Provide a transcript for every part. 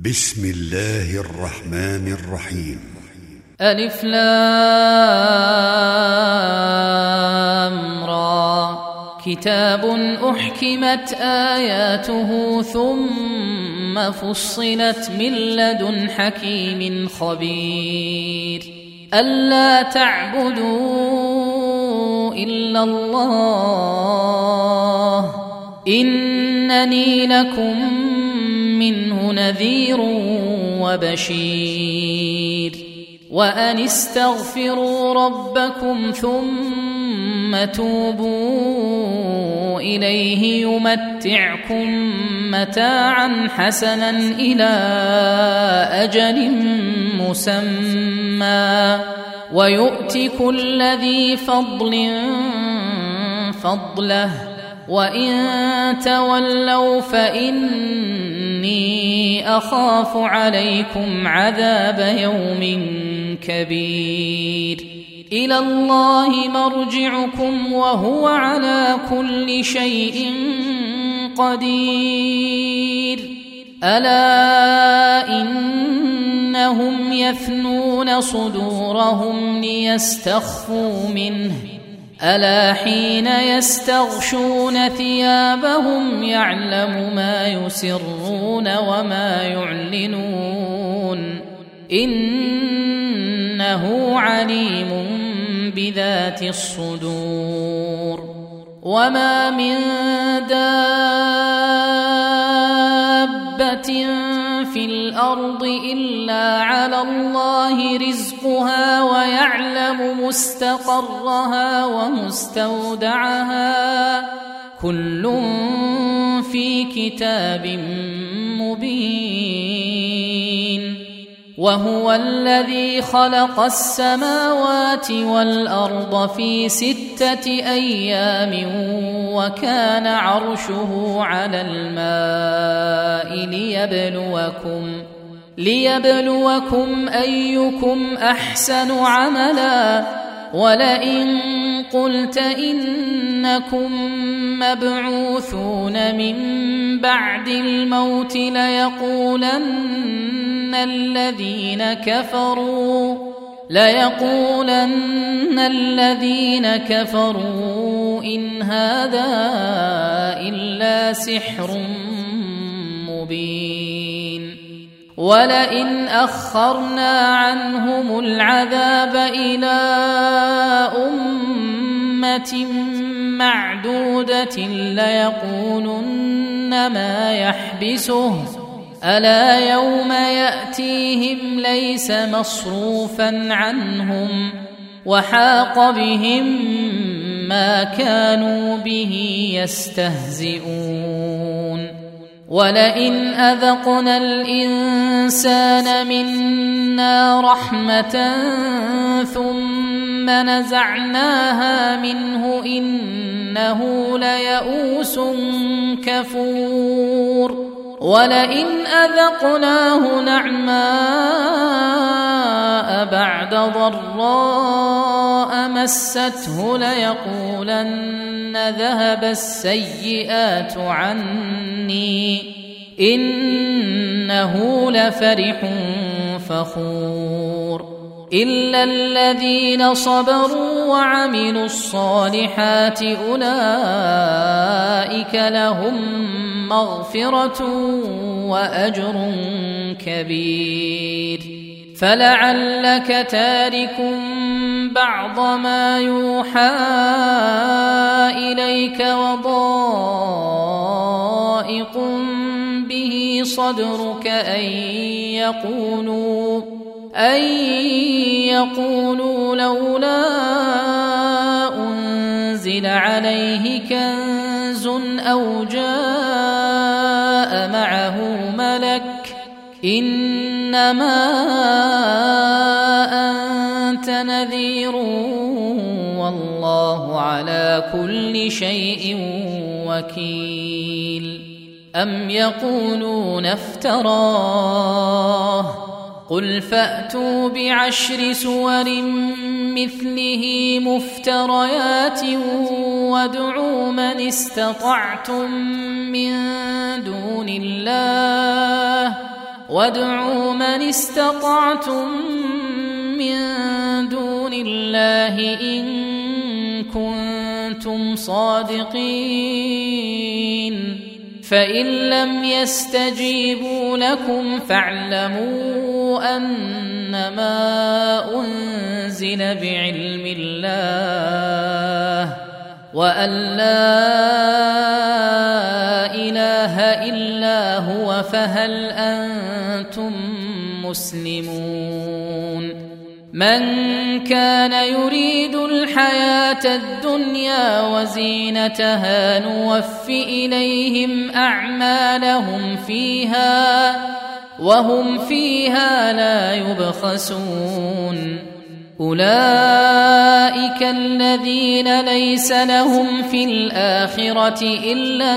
بسم الله الرحمن الرحيم. ألف لام را. كتاب أحكمت آياته ثم فصلت من لدن حكيم خبير. ألا تعبدوا إلا الله إنني لكم منه نذير وبشير. وأن استغفروا ربكم ثم توبوا إليه يمتعكم متاعا حسنا إلى أجل مسمى ويؤت كل ذي فضل فضله وإن تولوا فإني أخاف عليكم عذاب يوم كبير. إلى الله مرجعكم وهو على كل شيء قدير. ألا إنهم يثنون صدورهم ليستخفوا منه ألا حين يستغشون ثيابهم يعلم ما يسرون وما يعلنون إنه عليم بذات الصدور. وما من دابة في الأرض إلا على الله رزقها ويعلم مستقرها ومستودعها كل في كتاب مبين. وهو الذي خلق السماوات والأرض في 6 أيام وكان عرشه على الماء ليبلوكم أيكم أحسن عملا. ولئن قلت إنكم مبعوثون من بعد الموت ليقولن الذين كفروا إن هذا إلا سحر مبين. ولئن أخرنا عنهم العذاب إلى أمة معدودة ليقولن ما يحبسه ألا يوم يأتيهم ليس مصروفا عنهم وحاق بهم ما كانوا به يستهزئون. ولئن أذقنا الإنسان منا رحمة ثم نزعناها منه إنه ليئوس كفور. ولئن أذقناه نعماء بعد ضراء مسته ليقولن ذهب السيئات عني إنه لفرح فخور. إلا الذين صبروا وعملوا الصالحات أولئك لهم مغفرة وأجر كبير. فلعلك تارك بعض ما يوحى إليك وضائق به صدرك أن يقولوا لولا أنزل عليه كنز أو جاء معه ملك إنما أنت نذير والله على كل شيء وكيل. أم يقولون افتراه قل فأتوا ب10 سور مثله مفتريات وادعوا من استطعتم من دون الله وادعوا من استطعتم من دون الله إن كنتم صادقين فإن لم يستجيبوا لكم فاعلموا أنما أنزل بعلم الله وأن لا إله إلا هو فهل أنتم مسلمون من كان يريد الحياة الدنيا وزينتها نوف إليهم أعمالهم فيها وهم فيها لا يبخسون أولئك الذين ليس لهم في الآخرة إلا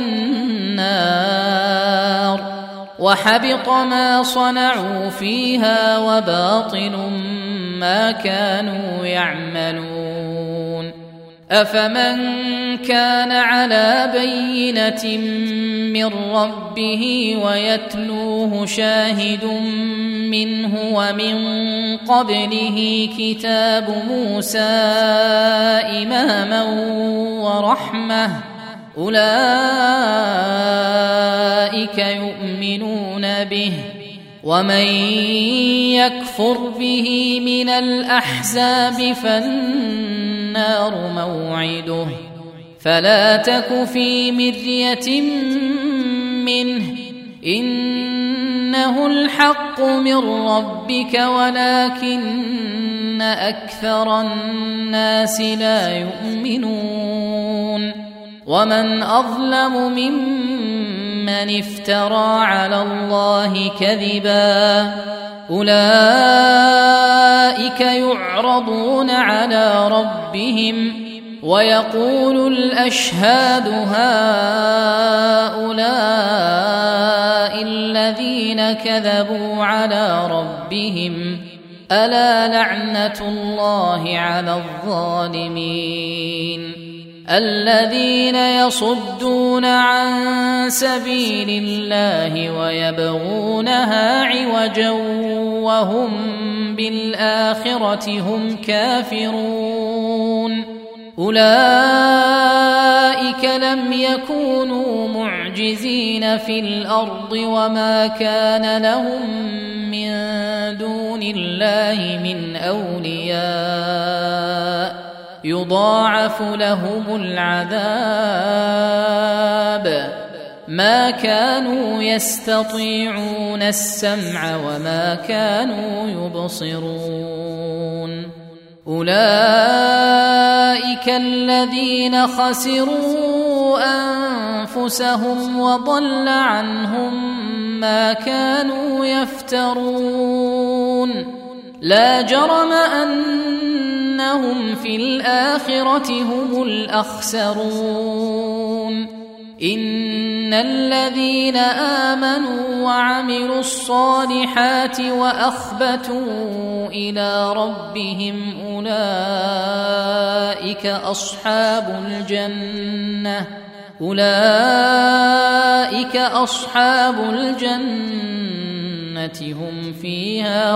النار وحبط ما صنعوا فيها وباطل ما كانوا يعملون أفمن كان على بينة من ربه ويتلوه شاهد منه ومن قبله كتاب موسى إماما ورحمة أولئك يؤمنون به ومن يكفر به من الأحزاب فالنار موعده فلا تك في مرية منه إنه الحق من ربك ولكن أكثر الناس لا يؤمنون ومن أظلم ممن افترى على الله كذبا أولئك يعرضون على ربهم ويقول الأشهاد هؤلاء الذين كذبوا على ربهم ألا لعنة الله على الظالمين الذين يصدون عن سبيل الله ويبغونها عوجا وهم بالآخرة هم كافرون أولئك لم يكونوا معجزين في الأرض وما كان لهم من دون الله من أولياء يضاعف لهم العذاب ما كانوا يستطيعون السمع وما كانوا يبصرون أولئك الذين خسروا أنفسهم وضل عنهم ما كانوا يفترون لا جرم أنهم في الآخرة هم الأخسرون إن الذين آمنوا وعملوا الصالحات وأخبتوا إلى ربهم أولئك أصحاب الجنة هم فيها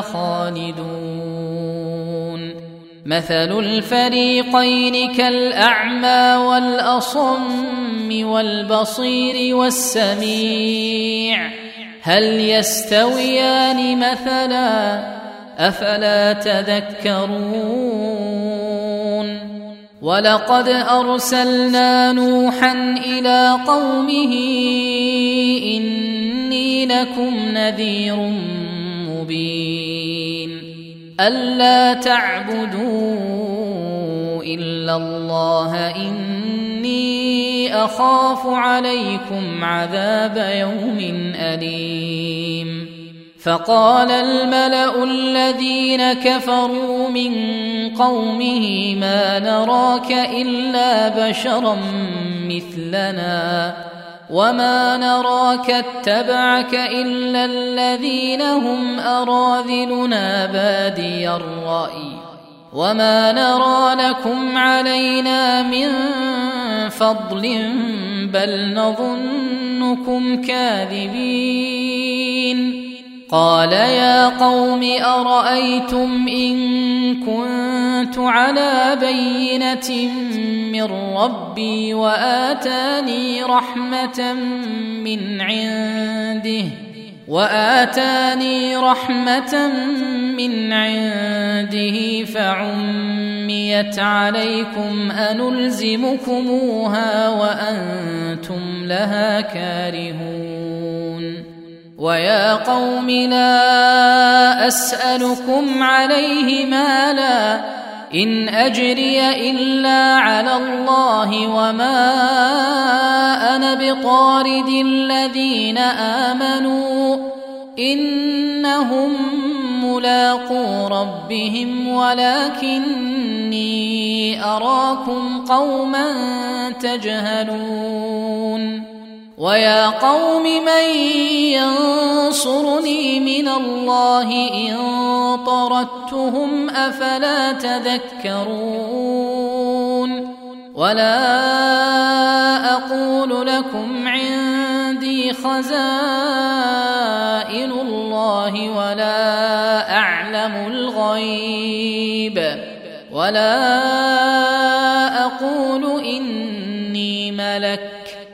خالدون مثل الفريقين كالأعمى والأصم والبصير والسميع هل يستويان مثلا أفلا تذكرون ولقد أرسلنا نوحا إلى قومه إني لكم نذير مبين ألا تعبدوا إلا الله إني أخاف عليكم عذاب يوم أليم فقال الملأ الذين كفروا من قومه ما نراك إلا بشرا مثلنا وما نراك اتبعك إلا الذين هم أراذلنا بادي الرأي وما نرى لكم علينا من فضل بل نظنكم كاذبين قال يا قوم أرأيتم إن كنت على بينة من ربي وآتاني رحمة من عنده فعميت عليكم أنلزمكموها وأنتم لها كارهون ويا قوم لا أسألكم عليه مالا إن أجري إلا على الله وما أنا بطارد الذين آمنوا إنهم ملاقو ربهم ولكني أراكم قوما تجهلون ويا قوم من ينصرني من الله إن طردتهم أفلا تذكرون ولا أقول لكم عندي خزائن الله ولا أعلم الغيب ولا أقول إني ملك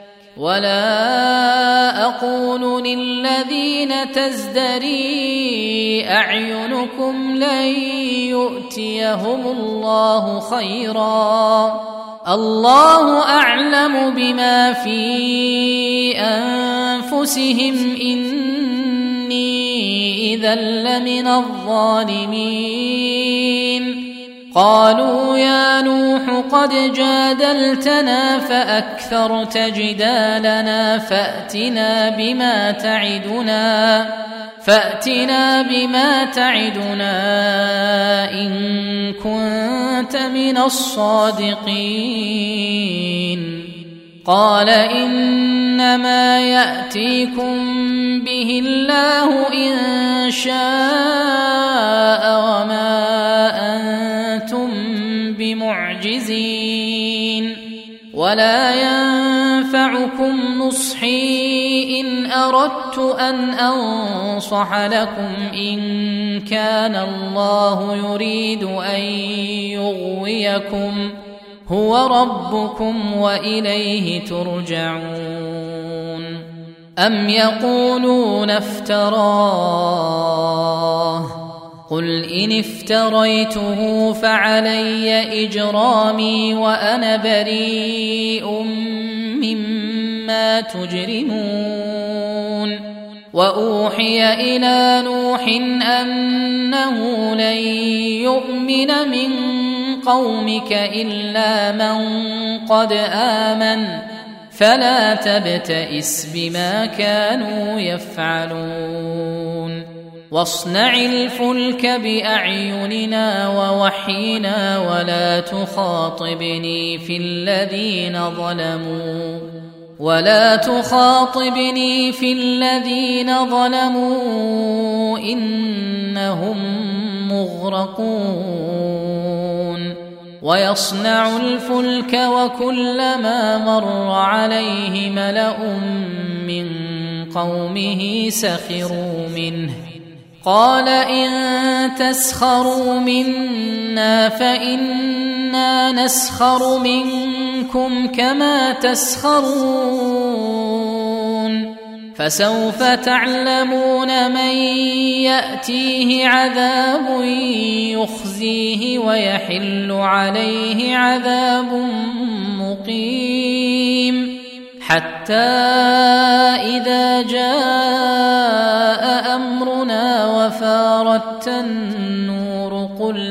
ولا أقول للذين تزدري أعينكم لن يؤتيهم الله خيرا الله أعلم بما في أنفسهم إني إذا لمن الظالمين قالوا يا نوح قد جادلتنا فأكثرت جدالنا فأتنا بما تعدنا إن كنت من الصادقين قال إنما يأتيكم به الله إن شاء وما أنتم بمعجزين ولا ينفعكم نصحي إن أردت أن أنصح لكم إن كان الله يريد أن يغويكم هو ربكم وإليه ترجعون أم يقولون افتراه قل إن افتريته فعلي إجرامي وأنا بريء مما تجرمون وأوحي إلى نوح أنه لن يؤمن من قومك إلا من قد آمن فلا تبتئس بما كانوا يفعلون واصنع الفلك بأعيننا ووحينا ولا تخاطبني في الذين ظلموا إنهم مغرقون ويصنع الفلك وكلما مر عليه ملأ من قومه سخروا منه قال إن تسخروا منا فإنا نسخر منكم كما تسخرون فسوف تعلمون من يأتيه عذاب يخزيه ويحل عليه عذاب مقيم حتى إذا جاء أمرنا وفارت النور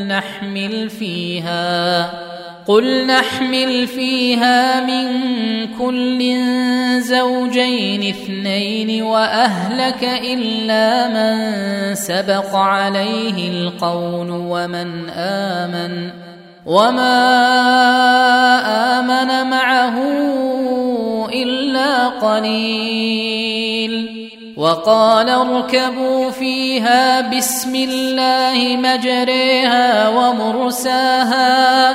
قل نحمل فيها من كل زوجين اثنين وأهلك إلا من سبق عليه القول وما آمن معه إلا قليل وقال اركبوا فيها بسم الله مجريها ومرساها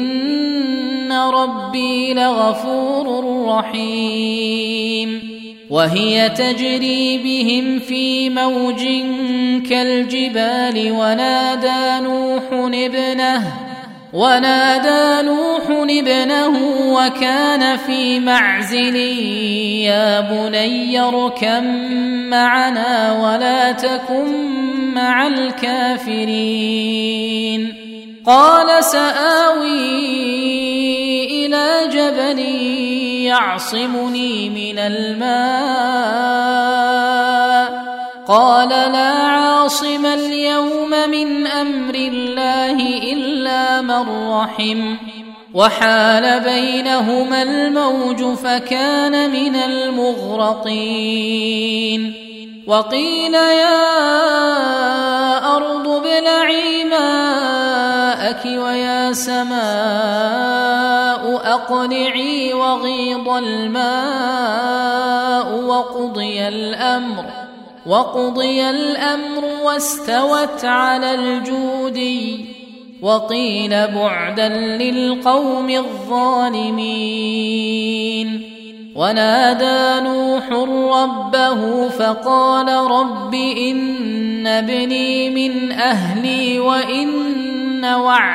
إن ربي لغفور رحيم وهي تجري بهم في موج كالجبال ونادى نوح ابنه وكان في معزل يا بني اركب معنا ولا تكن مع الكافرين قال سآوي إلى جبل يعصمني من الماء قال لا عاصم اليوم من أمر الله إلا من رحم وحال بينهما الموج فكان من المغرقين وقيل يا أرض ابلعي ماءك ويا سماء أقلعي وغيض الماء وقضي الأمر واستوت على الجودي وقيل بعدا للقوم الظالمين ونادى نوح ربه فقال رب إن ابني من أهلي وإن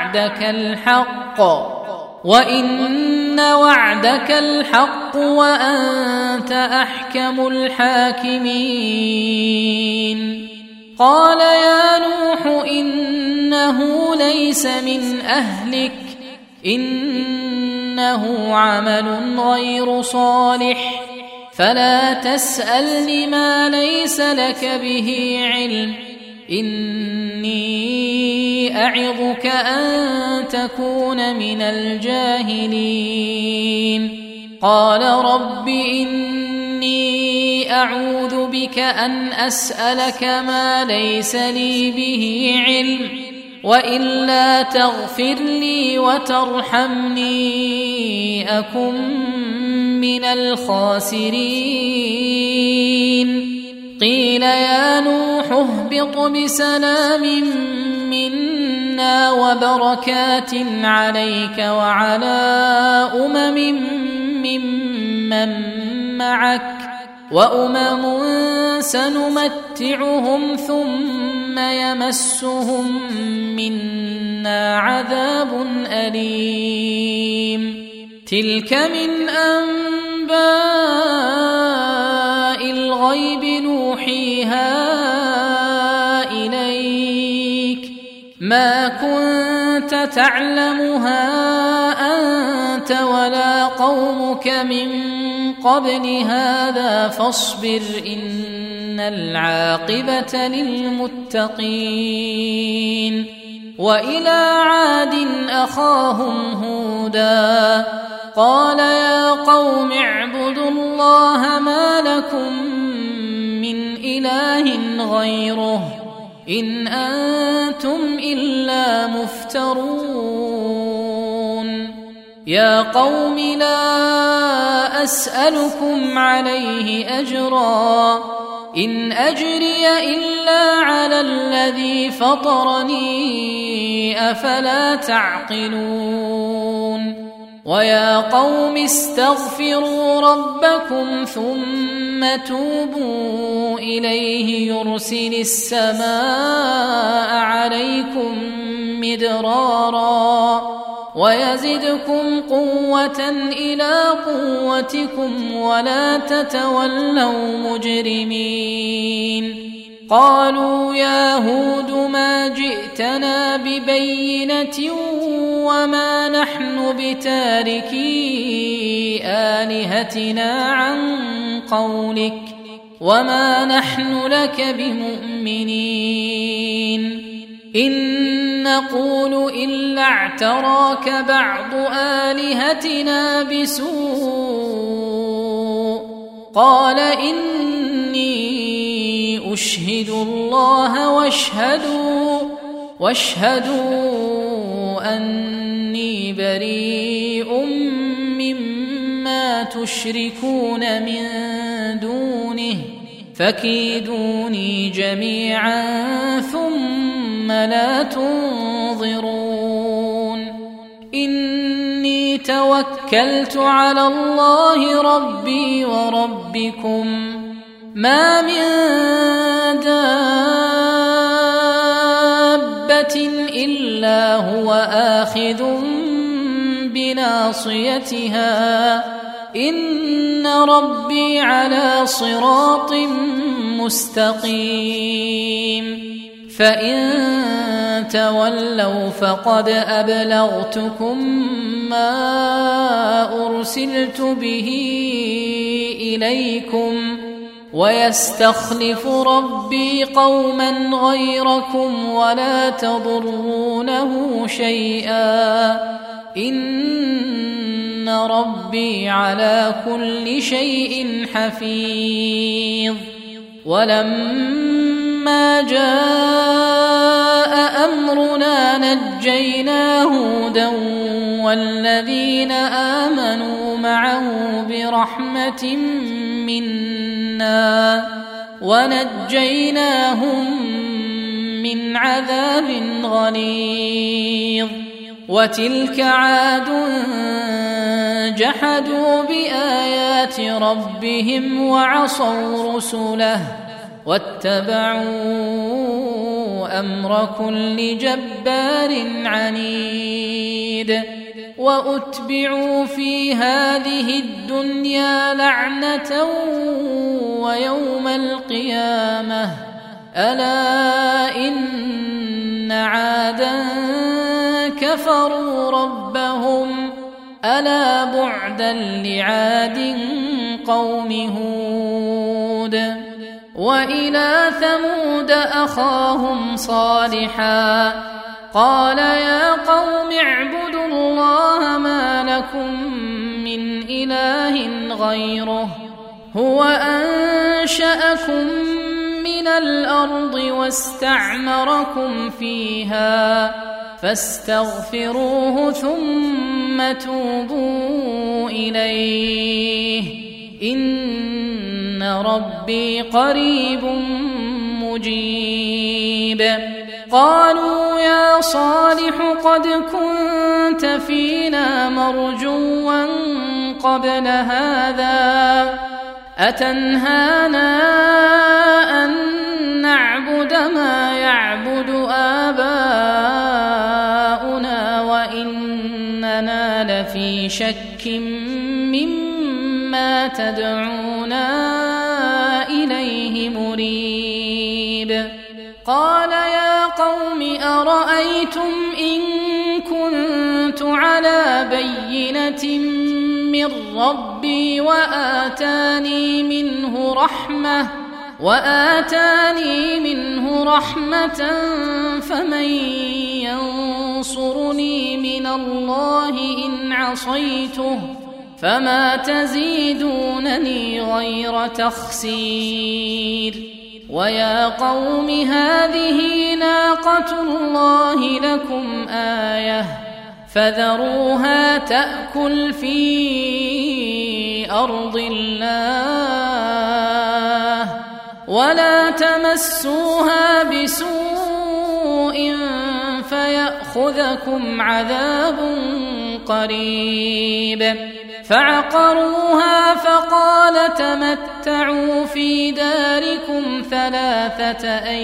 وعدك الحق وأنت أحكم الحاكمين قال يا نوح إنه ليس من أهلك إنه عمل غير صالح فلا تسألني ما ليس لك به علم إني أعظك أن تكون من الجاهلين قال رب إني أعوذ بك أن أسألك ما ليس لي به علم وإلا تغفر لي وترحمني أكن من الخاسرين قيل يا نوح اهبط بسلام منا وبركات عليك وعلى ممن معك وأمم سنمتعهم ثم يمسهم منا عذاب أليم تلك من أنباء الغيب نوحيها إليك ما كنت تعلمها أنت ولا قومك من قبل هذا فاصبر إن العاقبة للمتقين وإلى عاد أخاهم هودا قال يا قوم اعبدوا الله ما لكم من إله غيره إن أنتم إلا مفترون يا قوم لا أسألكم عليه أجرا إن أجري إلا على الذي فطرني أفلا تعقلون ويا قوم استغفروا ربكم ثم توبوا إليه يرسل السماء عليكم مدرارا ويزدكم قوة إلى قوتكم ولا تتولوا مجرمين قالوا يا هود ما جئتنا ببينة وما نحن بتاركي آلهتنا عن قولك وما نحن لك بمؤمنين إن نقول إلا اعتراك بعض آلهتنا بسوء قال إني أشهد الله واشهدوا أني بريء مما تشركون من دونه فكيدوني جميعا ثم لا تنظرون إني توكلت على الله ربي وربكم ما من دابة إلا هو آخذ بناصيتها إن ربي على صراط مستقيم فإن تولوا فقد أبلغتكم ما أرسلت به إليكم ويستخلف ربي قوما غيركم ولا تضرونه شيئا إن ربي على كل شيء حفيظ ولما جاء أمرنا نجينا هودا والذين آمنوا معه برحمة منا ونجيناهم من عذاب غليظ وتلك عاد جحدوا بآيات ربهم وعصوا رسله واتبعوا أمر كل جبار عنيد وأتبعوا في هذه الدنيا لعنة ويوم القيامة ألا إن عادا كفروا ربهم ألا بعدا لعاد قوم هود وإلى ثمود أخاهم صالحا قال يا قوم اعبدوا الله ما لكم من إله غيره هو أنشأكم من الأرض واستعمركم فيها فاستغفروه ثم توبوا إليه إن ربي قريب مجيب قالوا يا صالح قد كنت فينا مرجوا قبل هذا أتنهانا أن نعبد ما يعبد آباؤنا وإننا لفي شك مما تدعونا إليه مريب قال يا قوم أرأيتم إن كنت على بينة من ربي وآتاني منه رحمة فمن ينصرني من الله إن عصيته فما تزيدونني غير تخسير ويا قوم هذه ناقة الله لكم آية فذروها تأكل في أرض الله ولا تمسوها بسوء فيأخذكم عذاب قريب فعقروها فقال تمتعوا في داركم 3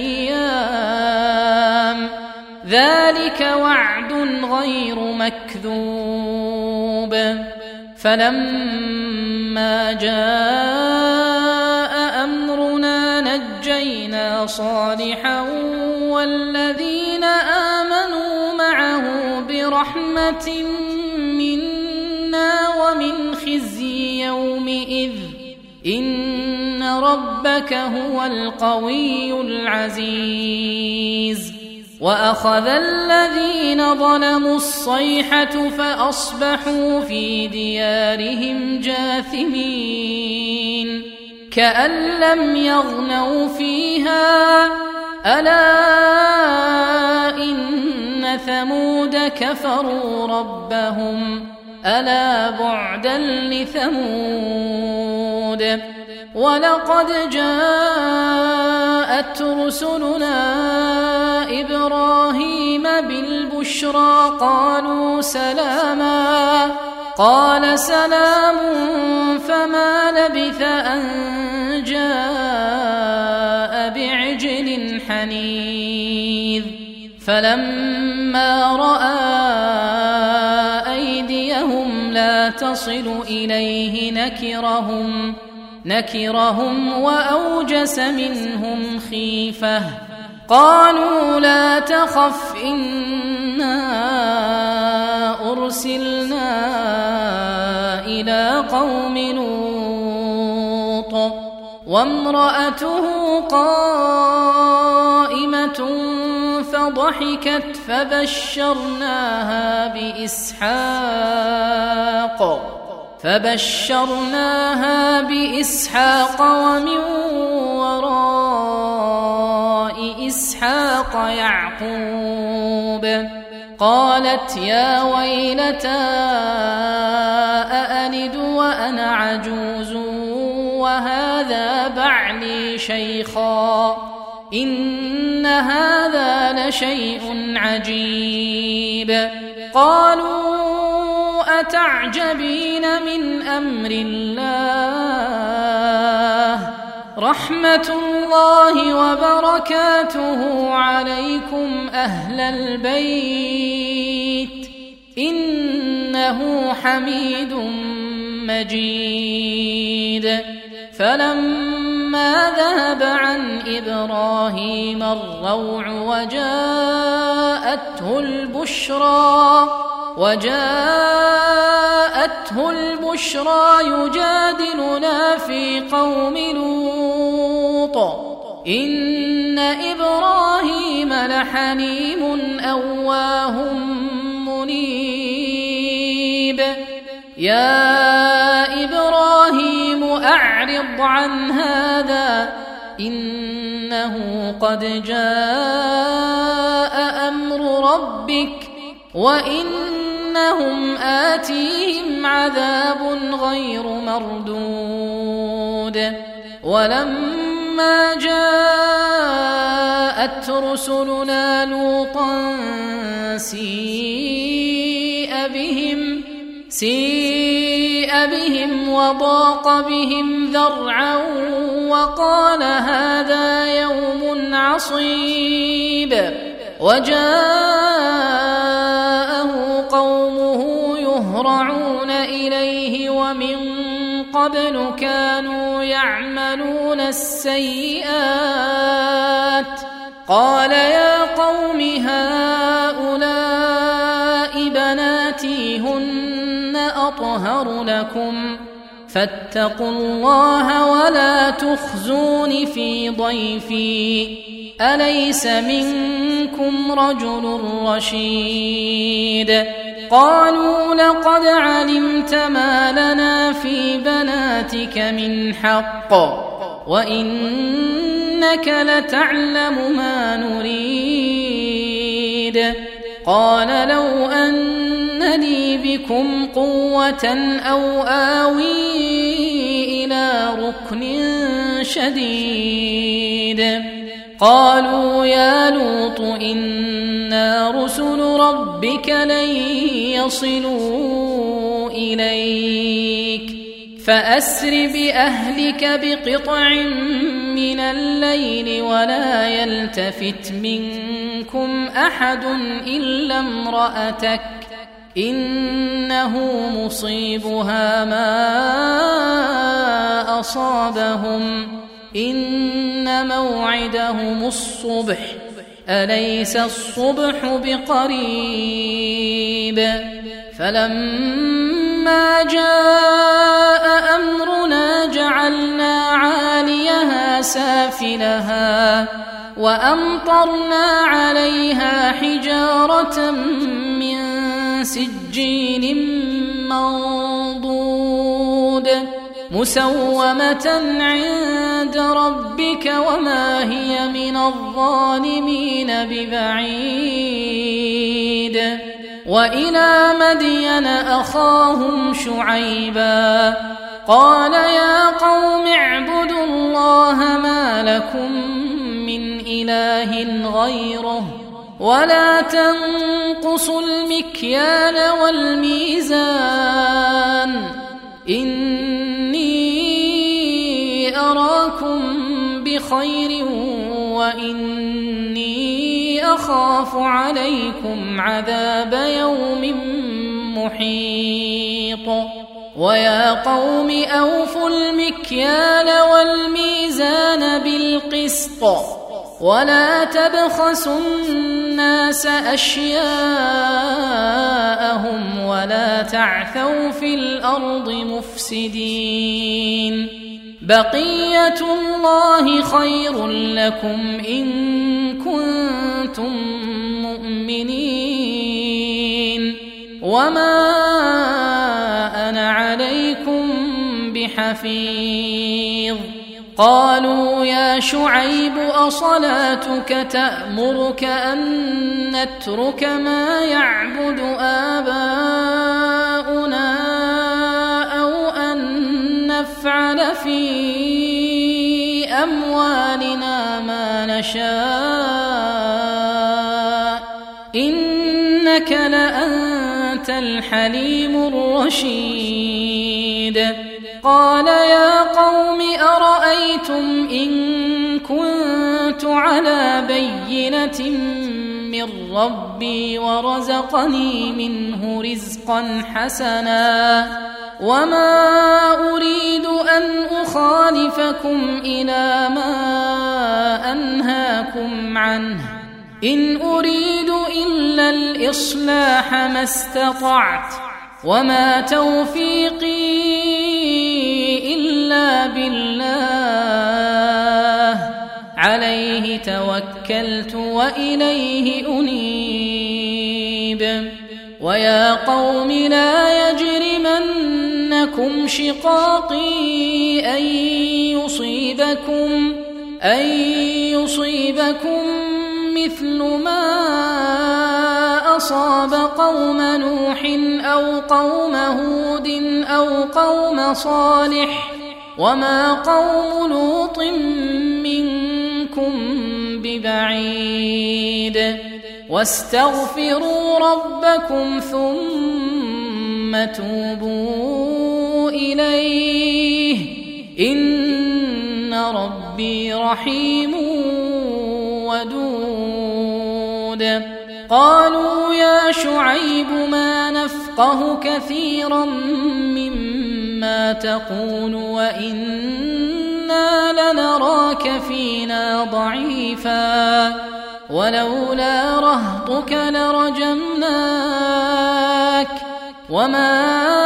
أيام ذلك وعد غير مكذوب فلما جاء أمرنا نجينا صالحا والذين آمنوا معه برحمة منا ومن خزي يومئذ إن ربك هو القوي العزيز وأخذ الذين ظلموا الصيحة فأصبحوا في ديارهم جاثمين كأن لم يغنوا فيها ألا إن ثمود كفروا ربهم ألا بعدا لثمود ولقد جاءت رسلنا إبراهيم بالبشرى قالوا سلاما قال سلام، فما لبث أن جاء بعجل حنيذ. فلما رأى أيديهم لا تصل إليه نكرهم وأوجس منهم خيفة. قالوا لا تخف إنا أرسلنا إلى قوم لوط وامرأته قائمة فضحكت فبشرناها بإسحاق ومن وراء إسحاق يعقوب. قالت يا ويلتى أألد وأنا عجوز وهذا بعلي شيخا إن هذا لشيء عجيب. قالوا أتعجبين من أمر الله رحمة الله وبركاته عليكم أهل البيت إنه حميد مجيد. فلما ذهب عن إبراهيم الروع وجاءته البشرى يجادلنا في قوم لوط إن إبراهيم لحليم أواه منيب. يا إبراهيم أعرض عن هذا إنه قد جاء أمر ربك وإنهم آتيهم عذاب غير مردود. ولما جاءت رسلنا لوطا سيء بهم وضاق بهم ذرعا وقال هذا يوم عصيب. وجاءه قومه يهرعون إليه ومن قبل كانوا يعملون السيئات. قال يا قوم هؤلاء بناتي هن أطهر لكم فاتقوا الله ولا تخزون في ضيفي أليس منكم رجل رشيد. قالوا لقد علمت ما لنا في بناتك من حق وإنك لتعلم ما نريد. قال لو أن لي بكم قوة أو آوي إلى ركن شديد. قالوا يا لوط إنا رسل ربك لن يصلوا إليك فأسر بأهلك بقطع من الليل ولا يلتفت منكم أحد إلا امرأتك إنه مصيبها ما أصابهم إن موعدهم الصبح أليس الصبح بقريب. فلما جاء أمرنا جعلنا عاليها سافلها وأمطرنا عليها حجارة من سجيل منضود مسومة عند ربك وما هي من الظالمين ببعيد. وإلى مدين أخاهم شعيبا قال يا قوم اعبدوا الله ما لكم من إله غيره ولا تنقصوا المكيال والميزان إني أراكم بخير وإني أخاف عليكم عذاب يوم محيط ويا قوم أوفوا المكيال والميزان بالقسط ولا تبخسوا الناس أشياءهم ولا تعثوا في الأرض مفسدين بقية الله خير لكم إن كنتم مؤمنين وما أنا عليكم بحفيظ قالوا يا شعيب أصلاتك تأمرك أن نترك ما يعبد آباؤنا أو أن نفعل في أموالنا ما نشاء إنك لأنت الحليم الرشيد قال يا قوم أرأيتم إن كنت على بينة من ربي ورزقني منه رزقا حسنا وما أريد أن أخالفكم إلى ما أنهاكم عنه إن أريد إلا الإصلاح ما استطعت وما توفيقي إلا بالله عليه توكلت وإليه أنيب ويا قوم لا يجرمنكم شقاقي أن يصيبكم مثل ما أصاب قوم نوح أو قوم هود أو قوم صالح وما قوم لوط منكم ببعيد واستغفروا ربكم ثم توبوا إليه إن ربي رحيم ودود قالوا يا شعيب ما نفقه كثيرا مما تقول وإنا لنراك فينا ضعيفا ولولا رهطك لرجمناك وما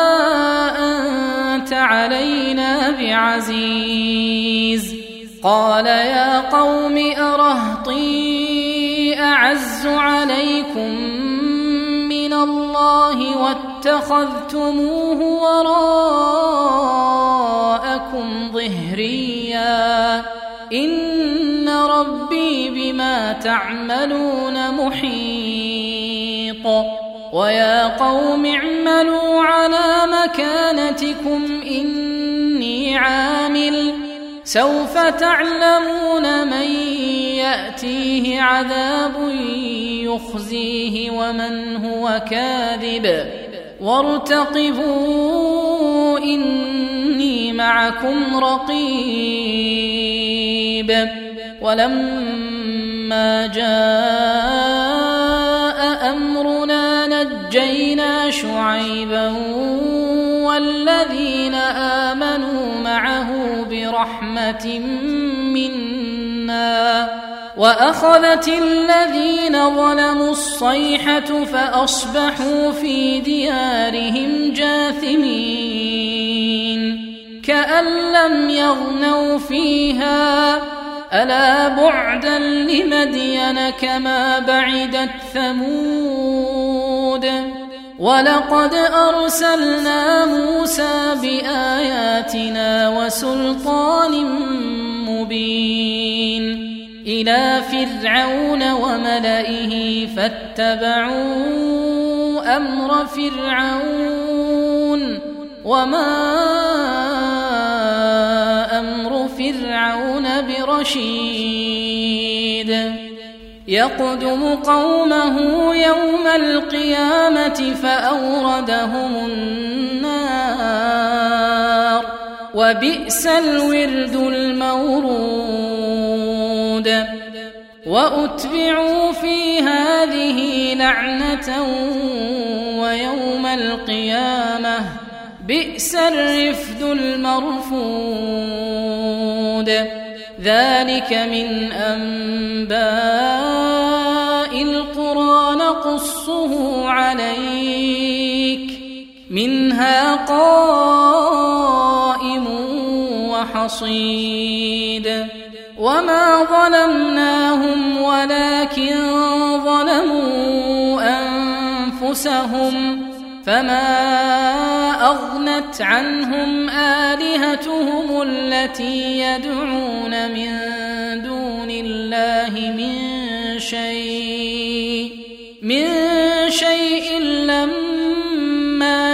أنت علينا بعزيز قال يا قوم أرهطي أعز عليكم من الله واتخذتموه وراءكم ظهريا إن ربي بما تعملون محيط ويا قوم اعملوا على مكانتكم إني عامل سوف تعلمون من يأتيه عذاب يخزيه ومن هو كاذب وارتقبوا إني معكم رقيب ولما جاء أمرنا نجينا شعيبا والذين آمنوا معه برحمة منا وأخذت الذين ظلموا الصيحة فأصبحوا في ديارهم جاثمين كأن لم يغنوا فيها ألا بعدا لمدين كما بعدت ثمود ولقد أرسلنا موسى بآياتنا وسلطان مبين إلى فرعون وملئه فاتبعوا أمر فرعون وما أمر فرعون برشيد يقدم قومه يوم القيامة فأوردهم النار وبئس الورد المورود وأتبعوا في هذه لعنة ويوم القيامة بئس الرفد المرفود ذلك من أنباء القرى نقصه عليك منها قائم وحصيد وما ظلمناهم ولكن ظلموا أنفسهم فما أغنت عنهم آلهتهم التي يدعون من دون الله من شيء لما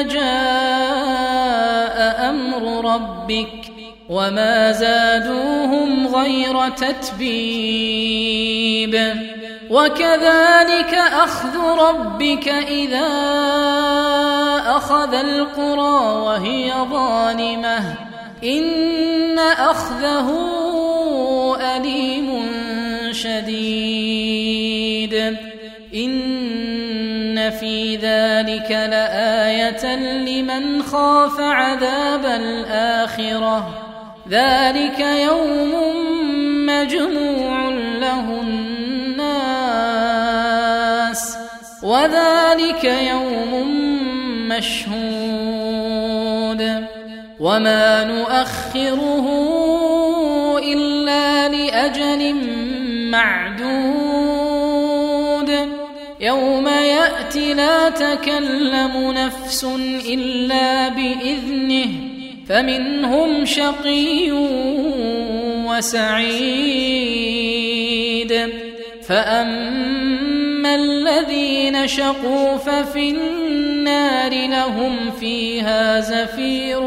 جاء أمر ربك وما زادوهم غير تتبيب وكذلك أخذ ربك إذا أخذ القرى وهي ظالمة إن أخذه أليم شديد إن في ذلك لآية لمن خاف عذاب الآخرة ذلك يوم مجموع له الناس وذلك يوم مشهود وما نؤخره إلا لأجل معدود يوم يأتي لا تكلم نفس إلا بإذنه فمنهم شقي وسعيد فأما الذين شقوا ففي النار لهم فيها زفير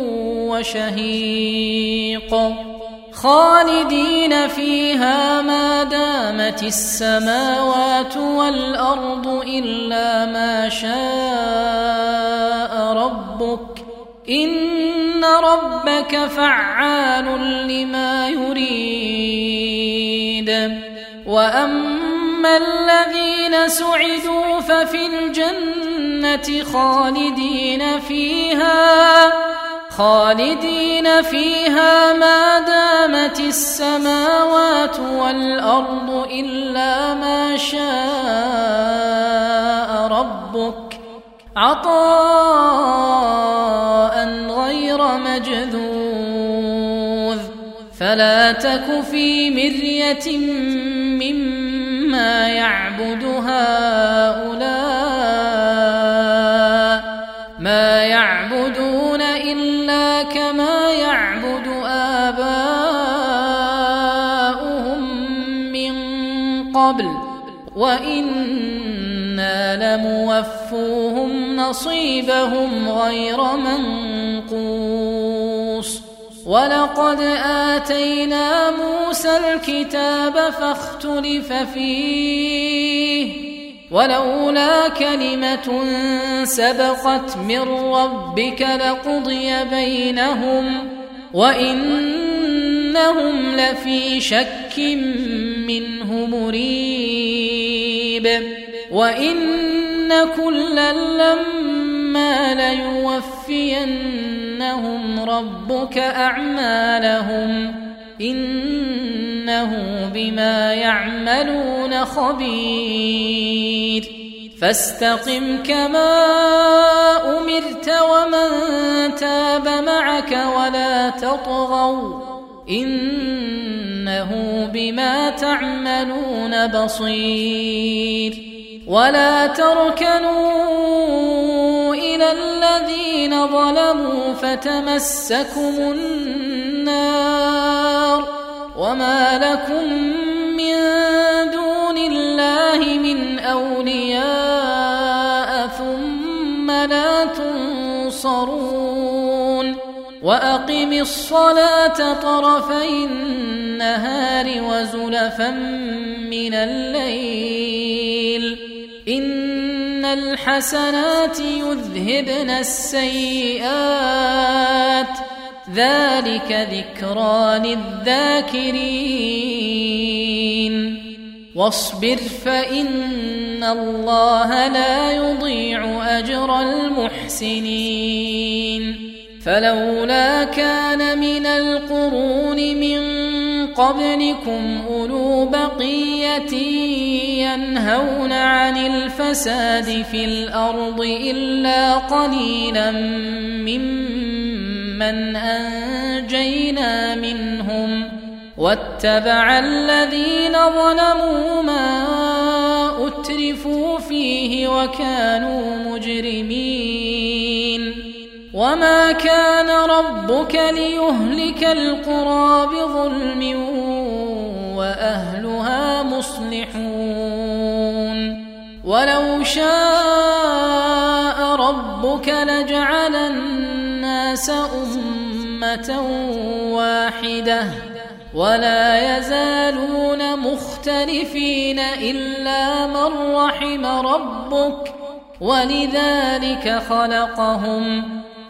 وشهيق خالدين فيها ما دامت السماوات والأرض إلا ما شاء ربك إن ربك فعال لما يريد وأما الذين سعدوا ففي الجنة خالدين فيها ما دامت السماوات والأرض إلا ما شاء ربك عطاء غير مجذوذ فلا تك في مرية مما يعبد هؤلاء ما يعبدون إلا كما يعبد آباؤهم من قبل وإنا لموفوهم نصيبهم غير منقوص ولقد آتينا موسى الكتاب فاختلف فيه ولولا كلمة سبقت من ربك لقضي بينهم وإنهم لفي شك منه مريب وإن كلا لما ليوفينهم ربك أعمالهم إنه بما يعملون خبير فاستقم كما أمرت ومن تاب معك ولا تطغوا إنه بما تعملون بصير ولا تركنوا إلى الذين ظلموا فتمسكم النار وما لكم من دون الله من أولياء ثم لا تنصرون وأقم الصلاة طرفي النهار وزلفا من الليل إن الحسنات يذهبن السيئات ذلك ذكرى للذاكرين واصبر فإن الله لا يضيع أجر المحسنين فلولا كان من القرون من قبلكم أولو بقية ينهون عن الفساد في الأرض إلا قليلا ممن أنجينا منهم واتبع الذين ظلموا ما أترفوا فيه وكانوا مجرمين وما كان ربك ليهلك القرى بظلم وأهلها مصلحون ولو شاء ربك لجعل الناس أمة واحدة ولا يزالون مختلفين إلا من رحم ربك ولذلك خلقهم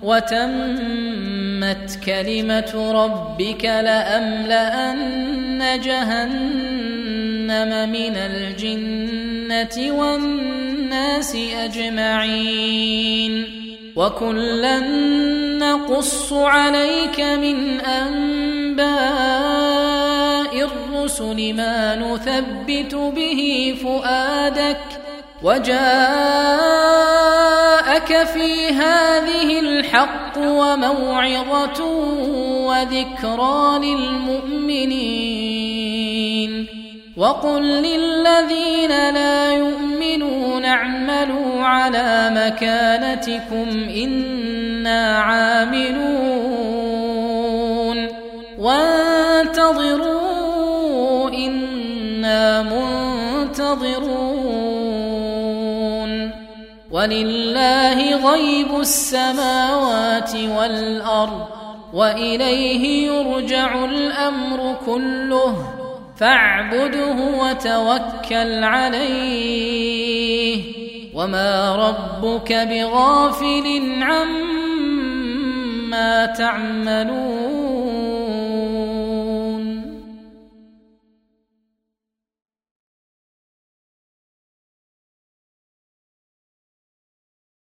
وتمت كلمة ربك لأملأن جهنم من الجنة والناس أجمعين وكلا نقص عليك من أنباء الرسل ما نثبت به فؤادك وجاءك في هذه الحق وموعظة وذكرى للمؤمنين وقل للذين لا يؤمنون اعملوا على مكانتكم إنا عاملون وانتظروا إنا منتظرون ولله غيب السماوات والأرض وإليه يرجع الأمر كله فاعبده وتوكل عليه وما ربك بغافل عما تعملون